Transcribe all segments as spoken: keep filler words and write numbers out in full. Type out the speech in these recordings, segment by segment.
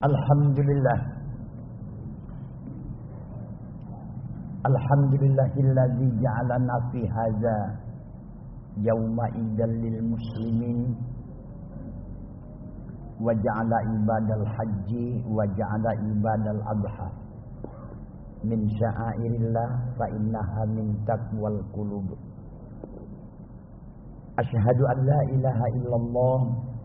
Alhamdulillah. Alhamdulillahilladzi ja'alana fi hadza yauma idal lil muslimin wa ja'ala ibadal haji wa ja'ala ibadal adha min sya'airillah fa innaha min taqwal qulub. Asyhadu an la ilaha illallah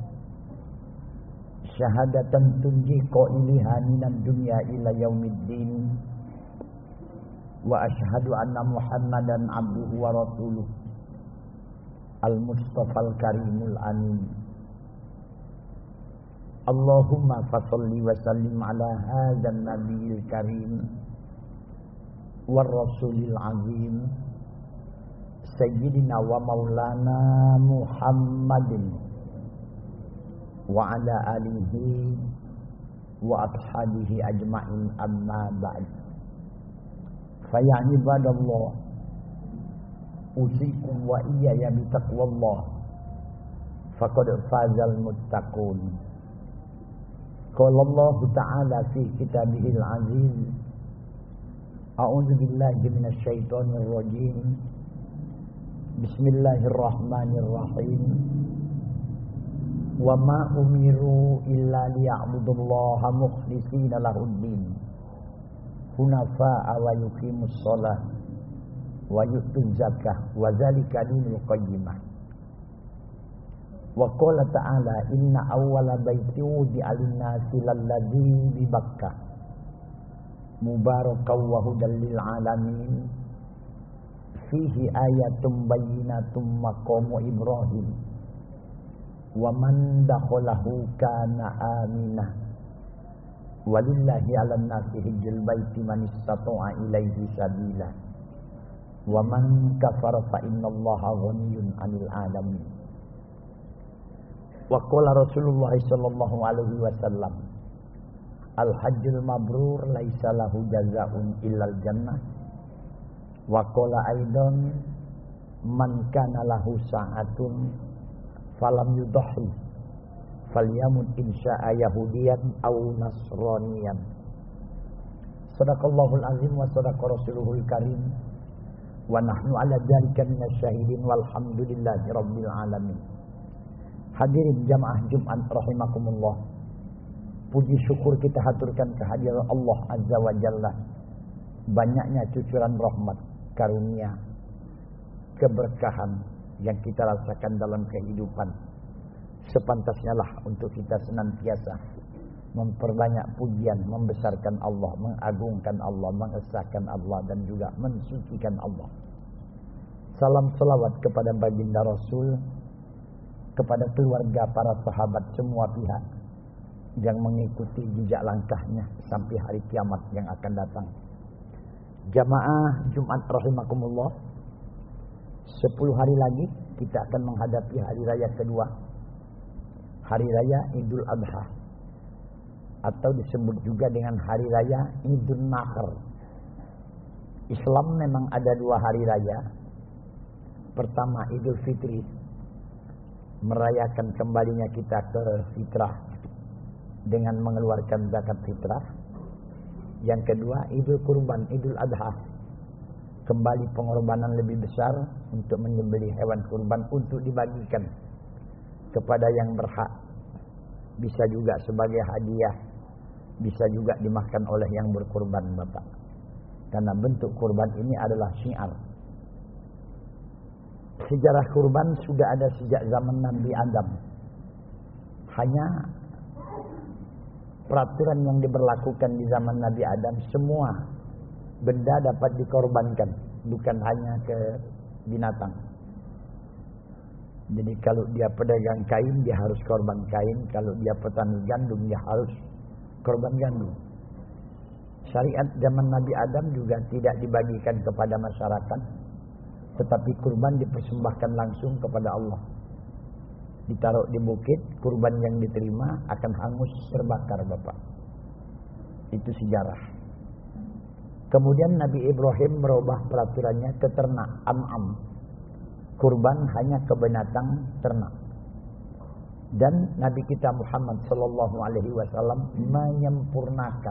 syahadatan tunji qailiha minad dunya ila yaumiddin wa asyhadu anna muhammadan abduhu wa rasuluh al-mustafal karimul amin. Allahumma fasholli wa sallim ala hadzal nabiyil karim war rasulil azim sayyidina wa maulana muhammadin wa ala alihi wa ashabihi ajma'in, amma ba'd. Fa ya ibadallah, usikum wa iyaya bi taqwallah faqad fazal muttaqun. Qala Allah ta'ala fi kitabihil aziz, a'udzu billahi minasy syaithanir rajim. Bismillahirrahmanirrahim. Wa ma umiru illa liya'budullaha mukhlishina lahuddin hunafa'a wa yuqimus shalah wa yutuz zakah wa dzalika dinul qayyimah. Wa qala ta'ala inna awwala baiti wudi'a lin-nasi lalladzi bi Bakkah mubarakan wa hudal lil alamin fihi ayatun bayyinatun maqamu Ibrahim wa man dakhalahu kana aminah walillahi 'alan nasi hajjul baiti man istata'a ilaihi sabila wa man kafara fa innallaha ghaniyyun 'anil 'alamin. Wa qala Rasulullah sallallahu alaihi wasallam al hajjul mabrur laisa lahu jazaa'un illal jannah. Wa qala aidan man kana lahu sa'atun falam yudhi falyamut insya'a yahudiyan aw nasraniyan. Sadaqallahul azim wa sadaqa rasuluhul karim wa nahnu ala dzalika minasyahidin walhamdulillahi rabbil alamin. Hadirin jamaah Jumat rahimakumullah, puji syukur kita haturkan kehadiran Allah azza wa jalla. Banyaknya cucuran rahmat, karunia, keberkahan yang kita rasakan dalam kehidupan. Sepantasnya lah untuk kita senantiasa memperbanyak pujian, membesarkan Allah, mengagungkan Allah, mengesahkan Allah, dan juga mensucikan Allah. Salam selawat kepada baginda Rasul, kepada keluarga, para sahabat, semua pihak yang mengikuti jejak langkahnya sampai hari kiamat yang akan datang. Jamaah Jumat rahimakumullah, sepuluh hari lagi kita akan menghadapi hari raya kedua, hari raya Idul Adha, atau disebut juga dengan hari raya Idul Nahr. Islam memang ada dua hari raya. Pertama Idul Fitri, merayakan kembalinya kita ke fitrah dengan mengeluarkan zakat fitrah. Yang kedua Idul Kurban, Idul Adha, kembali pengorbanan lebih besar untuk menyembelih hewan kurban untuk dibagikan kepada yang berhak. Bisa juga sebagai hadiah, bisa juga dimakan oleh yang berkurban, Bapak. Karena bentuk kurban ini adalah syiar. Sejarah kurban sudah ada sejak zaman Nabi Adam. Hanya peraturan yang diberlakukan di zaman Nabi Adam, semua benda dapat dikorbankan, bukan hanya ke binatang. Jadi kalau dia pedagang kain, dia harus korban kain. Kalau dia petani gandum, dia harus korban gandum. Syariat zaman Nabi Adam juga tidak dibagikan kepada masyarakat, tetapi kurban dipersembahkan langsung kepada Allah. Ditaruh di bukit, kurban yang diterima akan hangus terbakar, Bapak. Itu sejarah. Kemudian Nabi Ibrahim merubah peraturannya ke ternak, am'am. Kurban hanya ke binatang ternak. Dan Nabi kita Muhammad sallallahu alaihi wasallam menyempurnakan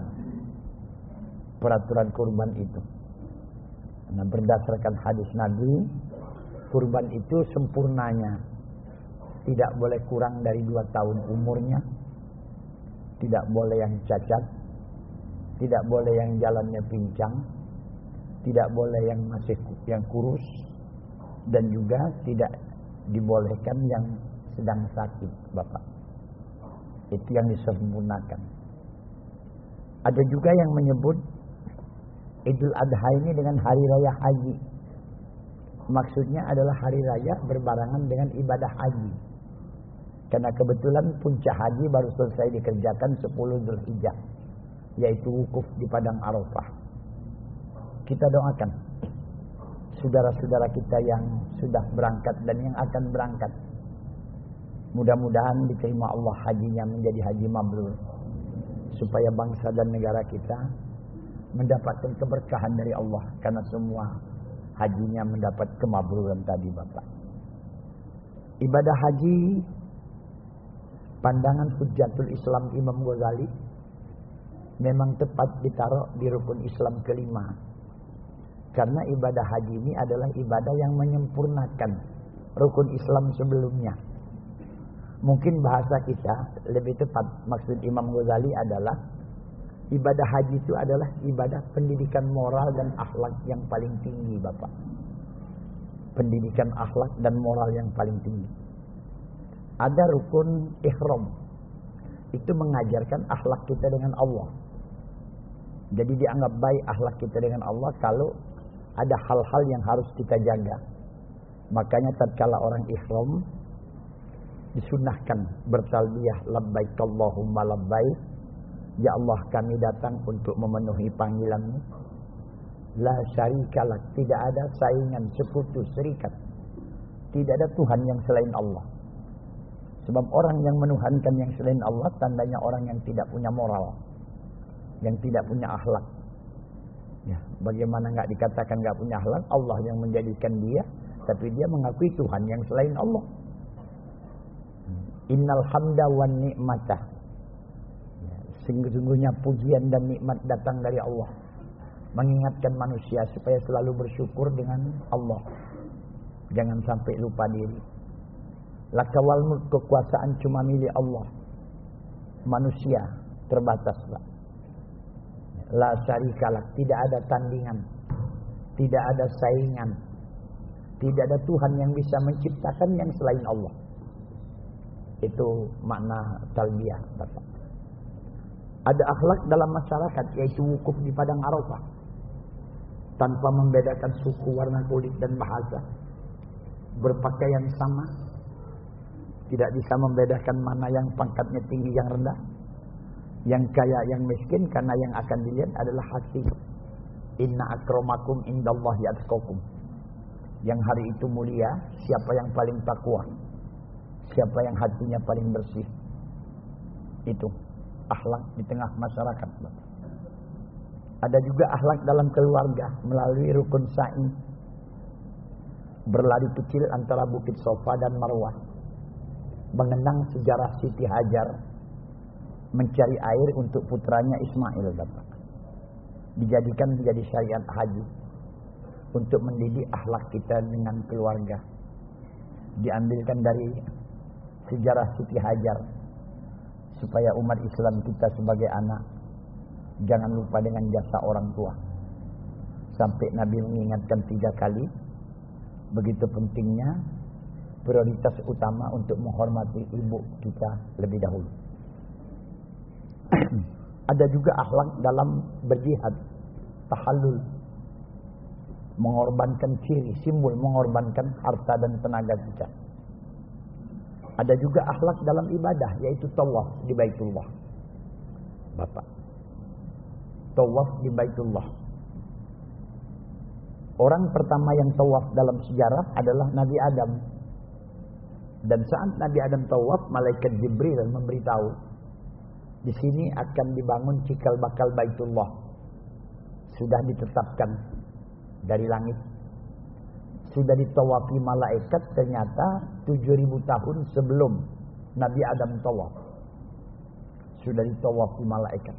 peraturan kurban itu. Nah, berdasarkan hadis Nabi, kurban itu sempurnanya tidak boleh kurang dari dua tahun umurnya, tidak boleh yang cacat, tidak boleh yang jalannya pincang, tidak boleh yang masih yang kurus, dan juga tidak dibolehkan yang sedang sakit, Bapak. Itu yang disempurnakan. Ada juga yang menyebut Idul Adha ini dengan hari raya haji. Maksudnya adalah hari raya berbarengan dengan ibadah haji. Karena kebetulan puncak haji baru selesai dikerjakan sepuluh Dzulhijjah, yaitu wukuf di padang Arafah. Kita doakan saudara-saudara kita yang sudah berangkat dan yang akan berangkat, mudah-mudahan diterima Allah hajinya menjadi haji mabrur, supaya bangsa dan negara kita mendapatkan keberkahan dari Allah karena semua hajinya mendapat kemabruran tadi, Bapak. Ibadah haji, pandangan Hujjatul Islam Imam Ghazali, memang tepat ditaruh di rukun Islam kelima. Karena ibadah haji ini adalah ibadah yang menyempurnakan rukun Islam sebelumnya. Mungkin bahasa kita lebih tepat, maksud Imam Ghazali adalah ibadah haji itu adalah ibadah pendidikan moral dan akhlak yang paling tinggi, Bapak. Pendidikan akhlak dan moral yang paling tinggi. Ada rukun ihram. Itu mengajarkan akhlak kita dengan Allah. Jadi dianggap baik akhlak kita dengan Allah kalau ada hal-hal yang harus kita jaga. Makanya tatkala orang ihram disunahkan bertalbiyah labbaik Allahumma labbaik. Ya Allah, kami datang untuk memenuhi panggilan-Mu. La syarikalah, tidak ada saingan, sekutu, serikat. Tidak ada Tuhan yang selain Allah. Sebab orang yang menuhankan yang selain Allah tandanya orang yang tidak punya moral, yang tidak punya akhlak. Ya, bagaimana enggak dikatakan enggak punya akhlak? Allah yang menjadikan dia, tapi dia mengakui Tuhan yang selain Allah. Innal hamda wan ni'mata. Sungguh-sungguhnya pujian dan nikmat datang dari Allah, mengingatkan manusia supaya selalu bersyukur dengan Allah. Jangan sampai lupa diri. Lakawal mulk, kekuasaan cuma milik Allah. Manusia terbatas, Pak. La syarikalah, tidak ada tandingan, tidak ada saingan, tidak ada Tuhan yang bisa menciptakan yang selain Allah. Itu makna talbiyah, Bapak. Ada akhlak dalam masyarakat, yaitu wukuf di padang Arafah tanpa membedakan suku, warna kulit dan bahasa. Berpakaian sama, tidak bisa membedakan mana yang pangkatnya tinggi yang rendah, yang kaya yang miskin, karena yang akan dilihat adalah hati. Inna akramakum indallahi atqakum. Yang hari itu mulia siapa yang paling takwa, siapa yang hatinya paling bersih. Itu akhlak di tengah masyarakat. Ada juga akhlak dalam keluarga melalui rukun sa'i, berlari kecil antara Bukit Sofa dan Marwah, mengenang sejarah Siti Hajar mencari air untuk putranya Ismail, Bapak. Dijadikan menjadi syariat haji untuk mendidik akhlak kita dengan keluarga. Diambilkan dari sejarah Siti Hajar supaya umat Islam kita sebagai anak jangan lupa dengan jasa orang tua. Sampai Nabi mengingatkan tiga kali, begitu pentingnya, prioritas utama untuk menghormati ibu kita lebih dahulu. Ada juga akhlak dalam berjihad, tahallul, mengorbankan ciri, simbol mengorbankan harta dan tenaga kita. Ada juga akhlak dalam ibadah, yaitu tawaf di Baitullah, Bapak. Tawaf di Baitullah. Orang pertama yang tawaf dalam sejarah adalah Nabi Adam. Dan saat Nabi Adam tawaf, malaikat Jibril memberitahu, di sini akan dibangun cikal bakal Baitullah. Sudah ditetapkan dari langit. Sudah ditawafi malaikat, ternyata tujuh ribu tahun sebelum Nabi Adam tawaf. Sudah ditawaf di malaikat.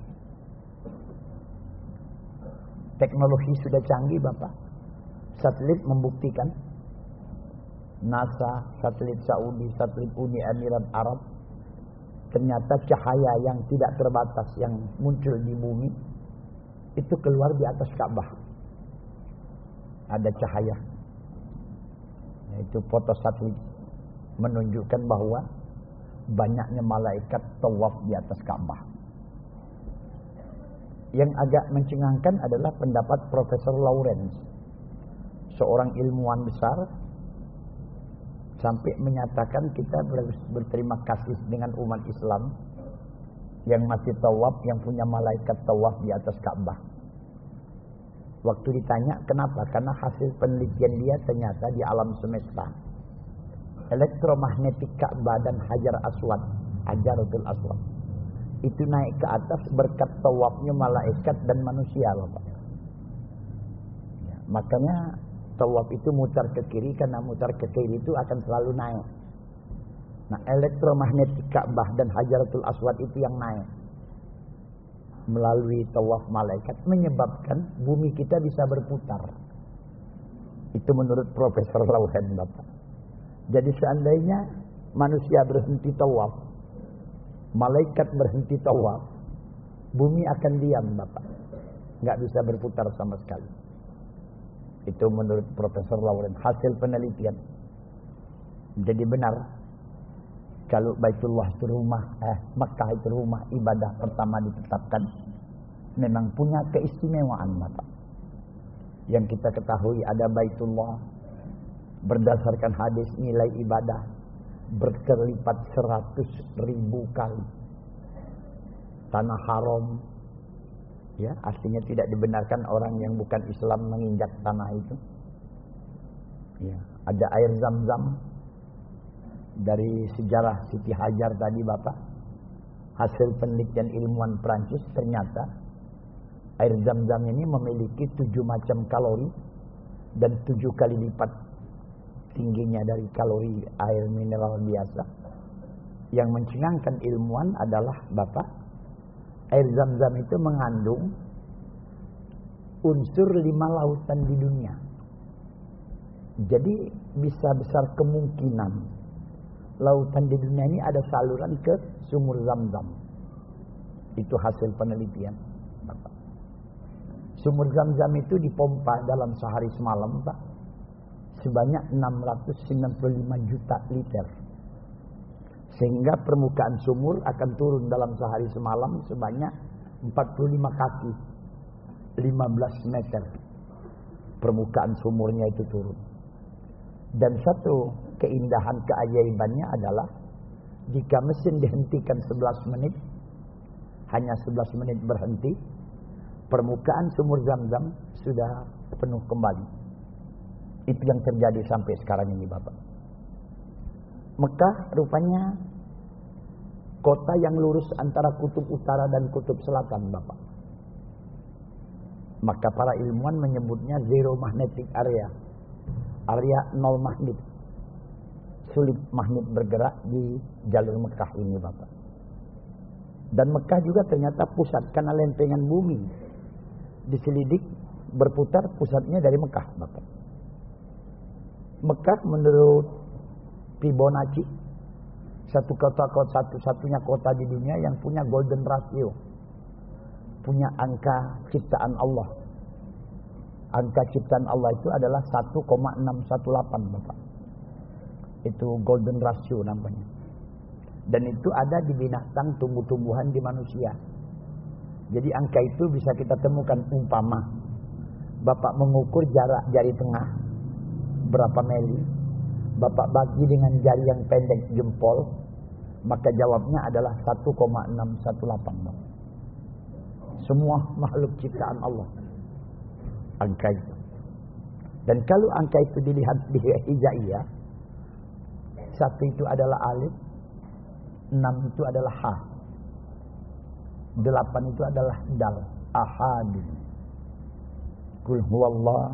Teknologi sudah canggih Bapak. Satelit membuktikan. NASA, satelit Saudi, satelit Uni Emirat Arab. Ternyata cahaya yang tidak terbatas yang muncul di bumi itu keluar di atas Ka'bah. Ada cahaya. Yaitu foto satelit menunjukkan bahwa banyaknya malaikat tawaf di atas Ka'bah. Yang agak mencengangkan adalah pendapat Profesor Lawrence, seorang ilmuwan besar, sampai menyatakan kita berterima kasih dengan umat Islam yang masih tawaf, yang punya malaikat tawaf di atas Ka'bah. Waktu ditanya kenapa? Karena hasil penelitian dia ternyata di alam semesta, elektromagnetik Ka'bah dan Hajar Aswad, Hajaratul Aswad, itu naik ke atas berkat tawafnya malaikat dan manusia, Bapak. Ya, makanya tawaf itu mutar ke kiri, karena mutar ke kiri itu akan selalu naik. Nah, elektromagnetik Ka'bah dan Hajaratul Aswad itu yang naik melalui tawaf malaikat, menyebabkan bumi kita bisa berputar. Itu menurut Profesor Lawrence, Bapak. Jadi seandainya manusia berhenti tawaf, malaikat berhenti tawaf, bumi akan diam, Bapak. Nggak bisa berputar sama sekali. Itu menurut Profesor Lawrence, hasil penelitian. Jadi benar, kalau Baitullah itu rumah, eh Mekah itu rumah ibadah pertama ditetapkan, memang punya keistimewaan, Bapak. Yang kita ketahui ada Baitullah, berdasarkan hadis nilai ibadah berkelipat seratus ribu kali. Tanah haram, ya, artinya tidak dibenarkan orang yang bukan Islam menginjak tanah itu. Ya, ada air Zam-Zam dari sejarah Siti Hajar tadi, Bapak. Hasil penelitian ilmuwan Prancis, ternyata air Zam-Zam ini memiliki tujuh macam kalori dan tujuh kali lipat tingginya dari kalori air mineral biasa. Yang mencengangkan ilmuwan adalah, Bapak, air Zam-Zam itu mengandung unsur lima lautan di dunia. Jadi bisa besar kemungkinan lautan di dunia ini ada saluran ke sumur Zam-Zam. Itu hasil penelitian, Bapak. Sumur Zam-Zam itu dipompa dalam sehari semalam, Pak, sebanyak enam ratus sembilan puluh lima juta liter. Sehingga permukaan sumur akan turun dalam sehari semalam sebanyak empat puluh lima kaki, lima belas meter. Permukaan sumurnya itu turun. Dan satu keindahan keajaibannya adalah jika mesin dihentikan sebelas menit, hanya sebelas menit berhenti, permukaan sumur Zam-Zam sudah penuh kembali. Itu yang terjadi sampai sekarang ini, Bapak. Mekah rupanya kota yang lurus antara kutub utara dan kutub selatan, Bapak. Maka para ilmuwan menyebutnya zero magnetic area. Area nol magnet. Sulit magnet bergerak di jalur Mekah ini, Bapak. Dan Mekah juga ternyata pusat, karena lempengan bumi diselidik berputar, pusatnya dari Mekah, Bapak. Mekah menurut Fibonacci satu kota kota satu-satunya kota di dunia yang punya golden ratio, punya angka ciptaan Allah. Angka ciptaan Allah itu adalah satu koma enam satu delapan, Bapak. Itu golden ratio namanya. Dan itu ada di binatang, tumbuh-tumbuhan, di manusia. Jadi angka itu bisa kita temukan. Umpama Bapak mengukur jarak jari tengah berapa mili, Bapak bagi dengan jari yang pendek jempol, maka jawabnya adalah satu koma enam satu delapan. Semua makhluk ciptaan Allah, angka itu. Dan kalau angka itu dilihat di hijaiyah, satu itu adalah alif, enam itu adalah ha, delapan itu adalah dal, ahad. Qul huwallah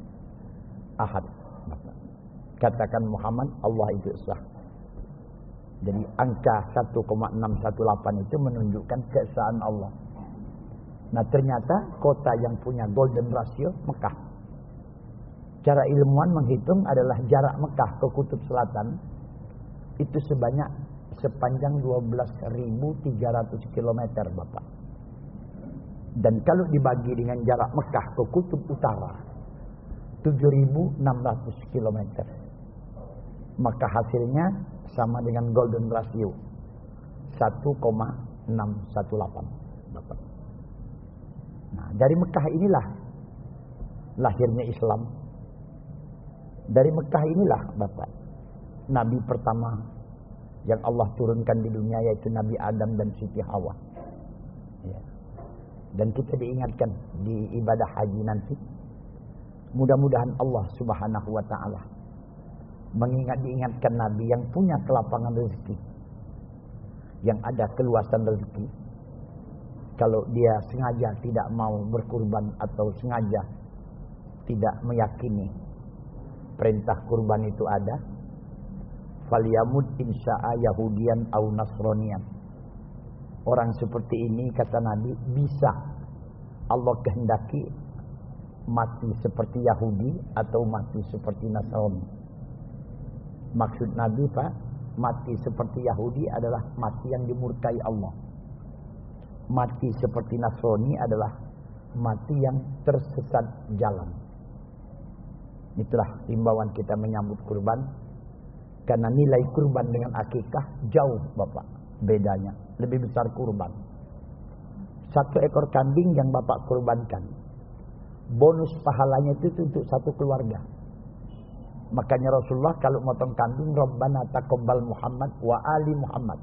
ahad. Katakan Muhammad, Allah itu esa. Jadi angka satu koma enam satu delapan itu menunjukkan keesaan Allah. Nah ternyata kota yang punya golden ratio Mekah. Cara ilmuwan menghitung adalah jarak Mekah ke kutub selatan itu sebanyak sepanjang dua belas ribu tiga ratus kilometer, Bapak. Dan kalau dibagi dengan jarak Mekah ke kutub utara tujuh ribu enam ratus kilometer, maka hasilnya sama dengan golden ratio satu koma enam satu delapan, Bapak. Nah, dari Mekah inilah lahirnya Islam. Dari Mekah inilah, Bapak, Nabi pertama yang Allah turunkan di dunia yaitu Nabi Adam dan Siti Hawa. Ya. Dan kita diingatkan di ibadah haji nanti, mudah-mudahan Allah Subhanahu wa taala mengingat diingatkan Nabi yang punya kelapangan rezeki, yang ada keluasan rezeki. Kalau dia sengaja tidak mau berkurban atau sengaja tidak meyakini perintah kurban itu ada, falyamut insya'a yahudian au nasronian. Orang seperti ini, kata Nabi, bisa Allah kehendaki mati seperti Yahudi atau mati seperti Nasrani. Maksud Nabi, Pak, mati seperti Yahudi adalah mati yang dimurkai Allah. Mati seperti Nasrani adalah mati yang tersesat jalan. Itulah himbauan kita menyambut kurban. Karena nilai kurban dengan akikah jauh, Bapak, bedanya. Lebih besar kurban. Satu ekor kambing yang Bapak kurbankan, bonus pahalanya itu untuk satu keluarga. Makanya Rasulullah kalau motong kambing, Rabbana taqabbal Muhammad wa ali Muhammad.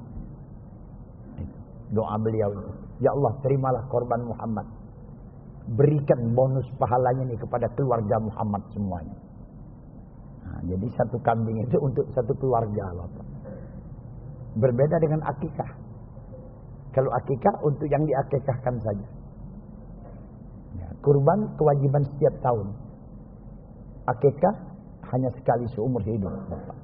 Doa beliau itu, ya Allah terimalah korban Muhammad, berikan bonus pahalanya ini kepada keluarga Muhammad semuanya. Nah, jadi satu kambing itu untuk satu keluarga, Bapak. Berbeda dengan akikah. Kalau akikah untuk yang diakikahkan saja. Ya, kurban kewajiban setiap tahun. Akikah hanya sekali seumur hidup, Bapak.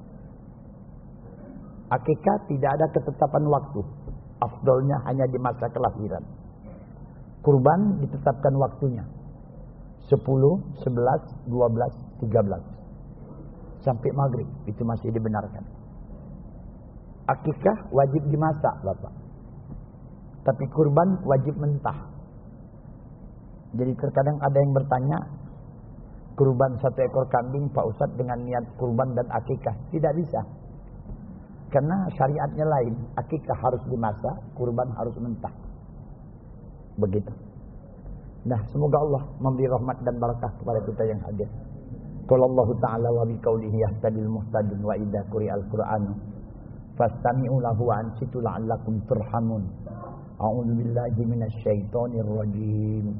Akikah tidak ada ketetapan waktu. Afdolnya hanya di masa kelahiran. Kurban ditetapkan waktunya sepuluh, sebelas, dua belas, tiga belas sampai maghrib, itu masih dibenarkan. Akikah wajib dimasak, Bapak. Tapi kurban wajib mentah. Jadi terkadang ada yang bertanya, kurban satu ekor kambing Pak Ustadz dengan niat kurban dan akikah. Tidak bisa. Karena syariatnya lain. Akikah harus dimasak, kurban harus mentah. Begitu. Nah, semoga Allah memberi rahmat dan barakah kepada kita yang hadir. Qala Allah Ta'ala wa biqaulihi yahtadil muhtadin wa idza quri'al Qur'an fastami'u lahu wa ansitu la'allakum turhamun. A'udzu billahi minasy syaithanir rajim.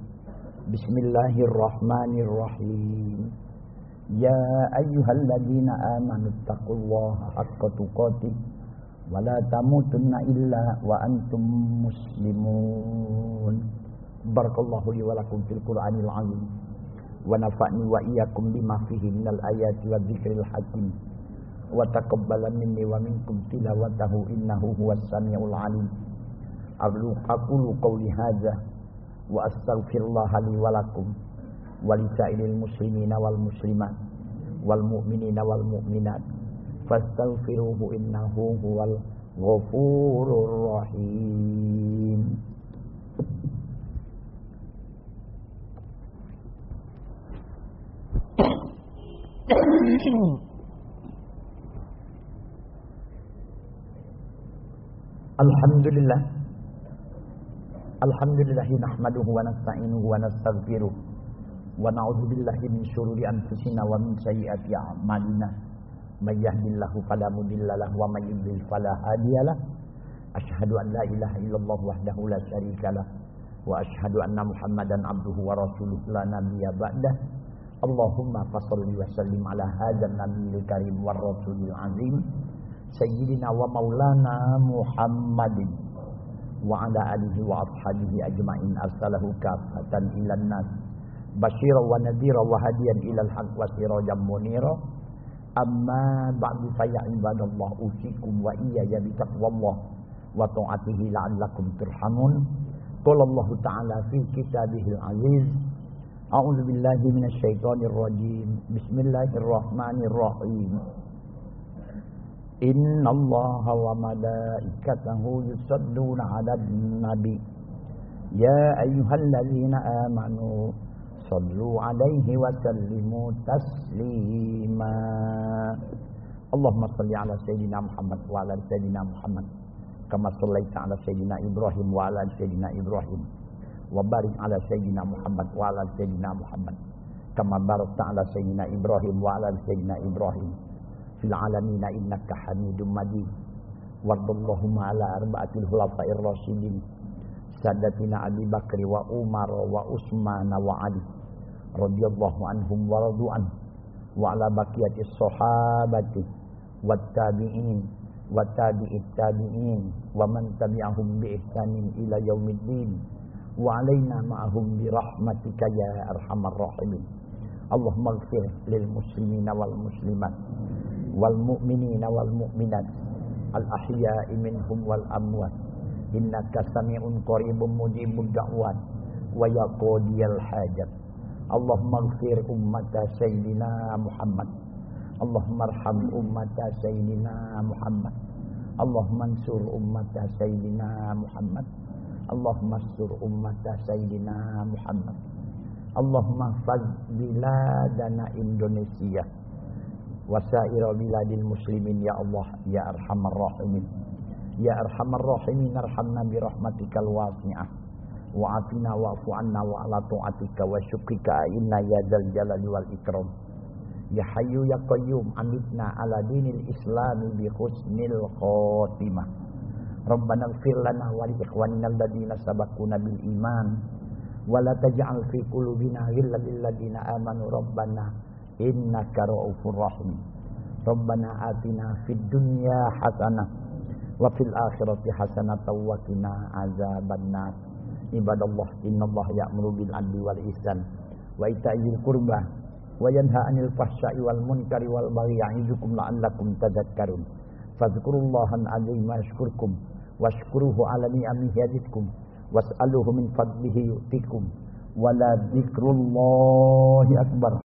Bismillahirrahmanirrahim. Ya ayyuhalladzina amanu taqullaha haqqa tuqatih wa la tamutunna illa wa antum muslimun. Barakallahu li wa lakum fil Qur'anil 'azim wa nafa'ni wa iyyakum bima fihi minal ayati wa dzikril hakim wa taqabbal minni wa minkum tilawatahu innahu huwas samiul 'alim. Aqulu qawli hadza wa astaghfirullah li wa lakum wa lisairil muslimina wal muslimat wal mu'minina wal mu'minat fastaghfiruhu innahu huwal ghafurur rahim. Alhamdulillah. Alhamdulillahi nahmaduhu wa nasta'inuhu wa nastaghfiruh wa na'udzu billahi min syururi anfusina wa min sayyiati a'malina. May yahdihillahu fala mudilla lahu wa may yudlil fala hadiyalah. Asyhadu an la ilaha illallah wahdahu la syarikalah wa asyhadu anna Muhammadan abduhu wa rasuluhu la nabiyya ba'dah. Allahumma fasholli wa sallim ala hadzal nabiyil karim war rasulil azim sayyidina wa maulana Muhammadin wa ala alihi wa ashabihi ajma'in arsalahu kafatan ilan nas basyira wa nadhira wa hadiyan ilal haq wa sirajan munira. Amma ba'du faya ibadallah usikum wa iyaya bitaqwallah wa ta'atihi la'allakum turhamun. Qala Allah Ta'ala fi kitabihil aziz. A'udzu billahi minasy syaithanir rajim. Bismillahirrahmanirrahim. Innallaha wa malaikatahu yusholluna 'alan nabi. Ya ayyuhalladzina amanu sallu 'alaihi wa sallimu taslima. Allahumma salli 'ala sayyidina Muhammad wa 'ala sayyidina Muhammad kama shallaita 'ala sayyidina Ibrahim wa 'ala sayyidina Ibrahim wa barik 'ala sayyidina Muhammad wa 'ala sayyidina Muhammad kama barakta 'ala sayyidina Ibrahim wa 'ala sayyidina Ibrahim fil 'alamin innaka Hamidum Majid. Wardallahumma 'ala arba'atil khulafa'ir rasyidin Sadatina Abi Bakri wa Umar wa Utsman wa Ali radhiyallahu anhum wa radu'an wa ala baqiyatis sahabati wat tabi'in wa tabi'it tabi'in wa man tabi'ahum bi ihsanin ila yaumiddin wa alaina ma'ahum bi rahmatika ya arhamar rahimin. Allahumma ighfir lil muslimina wal muslimat wal mu'minina wal mu'minat al ahya'i minhum wal amwat innaka sami'un qaribun mujibud da'wat wa yaqdiyal hajat. Allahumma ighfir ummata sayyidina Muhammad. Allahumma arham ummata sayyidina Muhammad. Allahumma ansur ummata sayyidina Muhammad. Allahumma ansur ummata sayyidina Muhammad. Allahumma faz biladana Indonesia wa sa'ira biladil muslimin ya Allah ya arhamar rahimin. Ya arhamar rahimin arhamna bi rahmatikal wasi'ah. Wa'afina wa'fu anna wa ala ta'atika wa syukrika inna ya dzal jalali wal ikram. Ya hayyu ya qayyum amitna ala dinil islami bi husnil khotimah. Rabbana ighfir lana wa li ikhwanina alladziina sabaquna bil iman wa la taj'al fi qulubina ghillan lil ladziina amanu rabbana innaka ra'ufur rahim. Rabbana atina fid dunya hasanah wa fil akhirati hasanatan wa qina azabannar. Ibadallah innallah ya'muru bil 'adli wal ihsan wa ita'il qurba wa yanha 'anil fahsya'i wal munkari wal baghi ya'idukum la'allakum tadhakkarun. Fadhkurullaha al-'azima yashkurkum washkuruhu 'ala ni'amihi yazidkum was'aluhu min fadlihi yu'tikum wa la dzikrullahi akbar.